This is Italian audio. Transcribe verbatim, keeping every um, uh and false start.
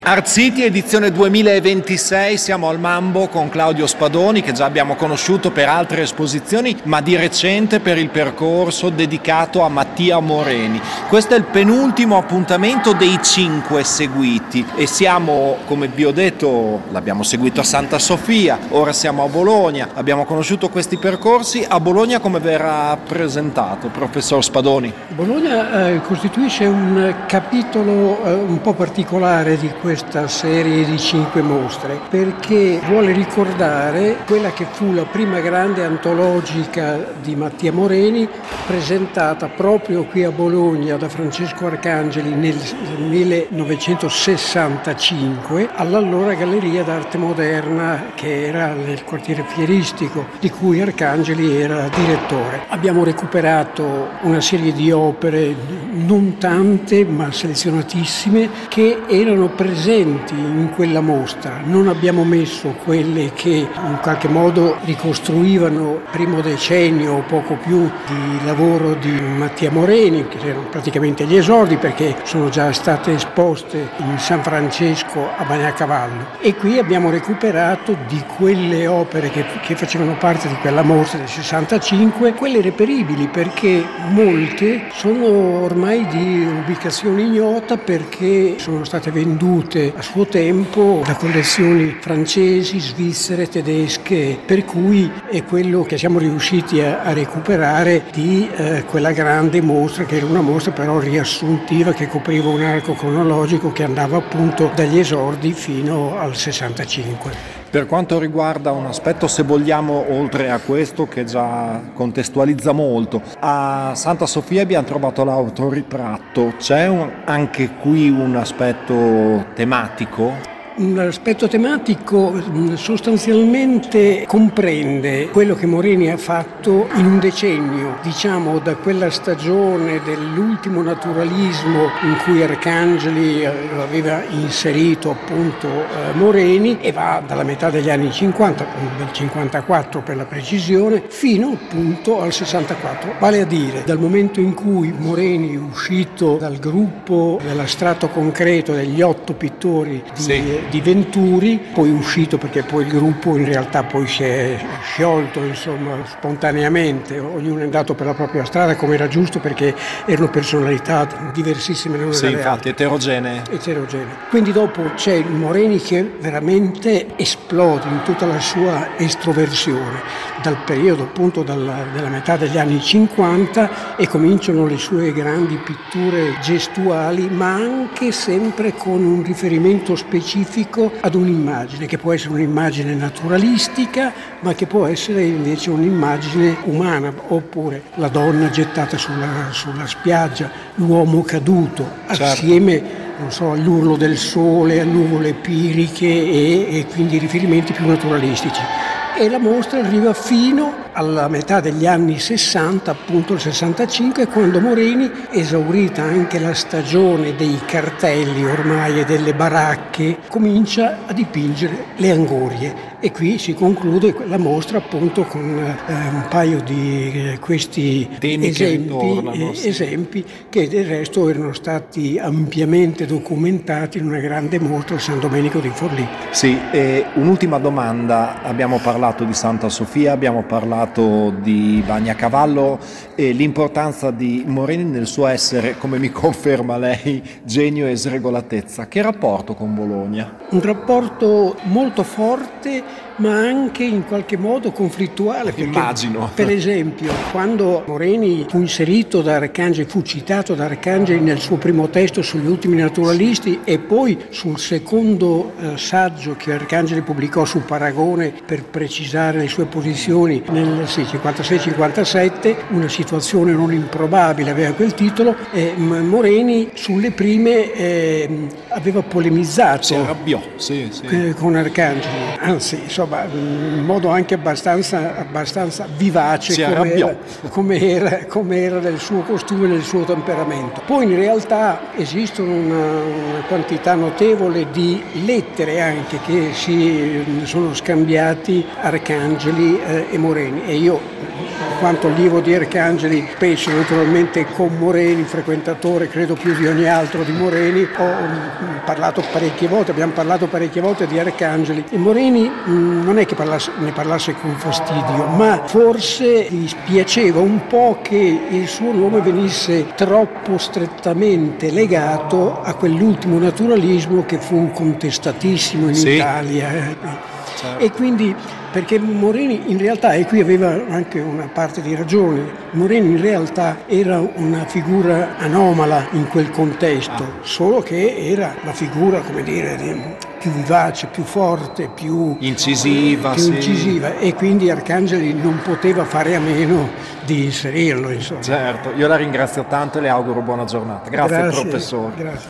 Art City edizione duemilaventisei, siamo al Mambo con Claudio Spadoni, che già abbiamo conosciuto per altre esposizioni, ma di recente per il percorso dedicato a Mattia Moreni. Questo è il penultimo appuntamento dei cinque seguiti e siamo, come vi ho detto, l'abbiamo seguito a Santa Sofia, ora siamo a Bologna, abbiamo conosciuto questi percorsi. A Bologna come verrà presentato, professor Spadoni? Bologna eh, costituisce un capitolo eh, un po' particolare di questo questa serie di cinque mostre, perché vuole ricordare quella che fu la prima grande antologica di Mattia Moreni, presentata proprio qui a Bologna da Francesco Arcangeli nel millenovecentosessantacinque all'allora Galleria d'Arte Moderna, che era nel quartiere fieristico, di cui Arcangeli era direttore. Abbiamo recuperato una serie di opere, non tante ma selezionatissime, che erano presenti in quella mostra. Non abbiamo messo quelle che in qualche modo ricostruivano il primo decennio o poco più di lavoro di Mattia Moreni, che erano praticamente gli esordi, perché sono già state esposte in San Francesco a Bagnacavallo. E qui abbiamo recuperato di quelle opere che, che facevano parte di quella mostra del sessantacinque, quelle reperibili, perché molte sono ormai di ubicazione ignota, perché sono state vendute a suo tempo da collezioni francesi, svizzere, tedesche, per cui è quello che siamo riusciti a, a recuperare di eh, quella grande mostra, che era una mostra però riassuntiva, che copriva un arco cronologico che andava appunto dagli esordi fino al sessantacinque. Per quanto riguarda un aspetto, se vogliamo, oltre a questo che già contestualizza molto, a Santa Sofia abbiamo trovato l'autoritratto. C'è un, anche qui un aspetto tematico? L'aspetto tematico sostanzialmente comprende quello che Moreni ha fatto in un decennio, diciamo da quella stagione dell'ultimo naturalismo in cui Arcangeli aveva inserito appunto Moreni, e va dalla metà degli anni cinquanta, del cinquantaquattro per la precisione, fino appunto al sessantaquattro, vale a dire dal momento in cui Moreni è uscito dal gruppo dell'astratto concreto degli otto pittori di sì. di Venturi, poi uscito perché poi il gruppo in realtà poi si è sciolto, insomma, spontaneamente, ognuno è andato per la propria strada, come era giusto, perché erano personalità diversissime l'una sì, dalle infatti, altre. eterogenee. eterogenee. Quindi dopo c'è il Moreni che veramente esplode in tutta la sua estroversione, dal periodo appunto dalla, della metà degli anni cinquanta, e cominciano le sue grandi pitture gestuali, ma anche sempre con un riferimento specifico ad un'immagine, che può essere un'immagine naturalistica, ma che può essere invece un'immagine umana, oppure la donna gettata sulla, sulla spiaggia, l'uomo caduto, certo, assieme, non so, all'urlo del sole, a nuvole piriche e, e quindi riferimenti più naturalistici. E la mostra arriva fino alla metà degli anni sessanta, appunto il sessantacinque, quando Moreni, esaurita anche la stagione dei cartelli ormai e delle baracche, comincia a dipingere le angorie. E qui si conclude la mostra appunto con eh, un paio di eh, questi temi esempi, che ritornano, eh, sì. esempi che del resto erano stati ampiamente documentati in una grande mostra a San Domenico di Forlì. Sì, e un'ultima domanda. Abbiamo parlato di Santa Sofia, abbiamo parlato di Bagnacavallo e l'importanza di Moreni nel suo essere, come mi conferma lei, genio e sregolatezza. Che rapporto con Bologna? Un rapporto molto forte, ma anche in qualche modo conflittuale. Immagino. Per esempio, quando Moreni fu inserito da Arcangeli, fu citato da Arcangeli nel suo primo testo sugli ultimi naturalisti, e poi sul secondo eh, saggio che Arcangeli pubblicò su Paragone per precisare le sue posizioni nel sì, cinquantasei cinquantasette, una situazione non improbabile aveva quel titolo, eh, Moreni sulle prime eh, aveva polemizzato. Si arrabbiò, sì, sì. Eh, con Arcangeli, anzi insomma in modo anche abbastanza, abbastanza vivace, si come arrabbiò era, come, era, come era del suo costume e del suo temperamento. Poi in realtà esistono una, una quantità notevole di lettere anche che si sono scambiati Arcangeli eh, e Moreni, e io quanto allievo di Arcangeli, spesso naturalmente con Moreni, frequentatore credo più di ogni altro di Moreni, ho parlato parecchie volte, abbiamo parlato parecchie volte di Arcangeli e Moreni mh, non è che parlasse, ne parlasse con fastidio, ma forse gli spiaceva un po' che il suo nome venisse troppo strettamente legato a quell'ultimo naturalismo che fu contestatissimo in sì. Italia. Eh. Certo. E quindi, perché Moreni in realtà, e qui aveva anche una parte di ragione, Moreni in realtà era una figura anomala in quel contesto, ah. solo che era la figura, come dire, di, più vivace, più forte, più incisiva, più sì. incisiva, e quindi Arcangeli non poteva fare a meno di inserirlo, insomma. Certo, io la ringrazio tanto e le auguro buona giornata. Grazie, Grazie, professore. Grazie.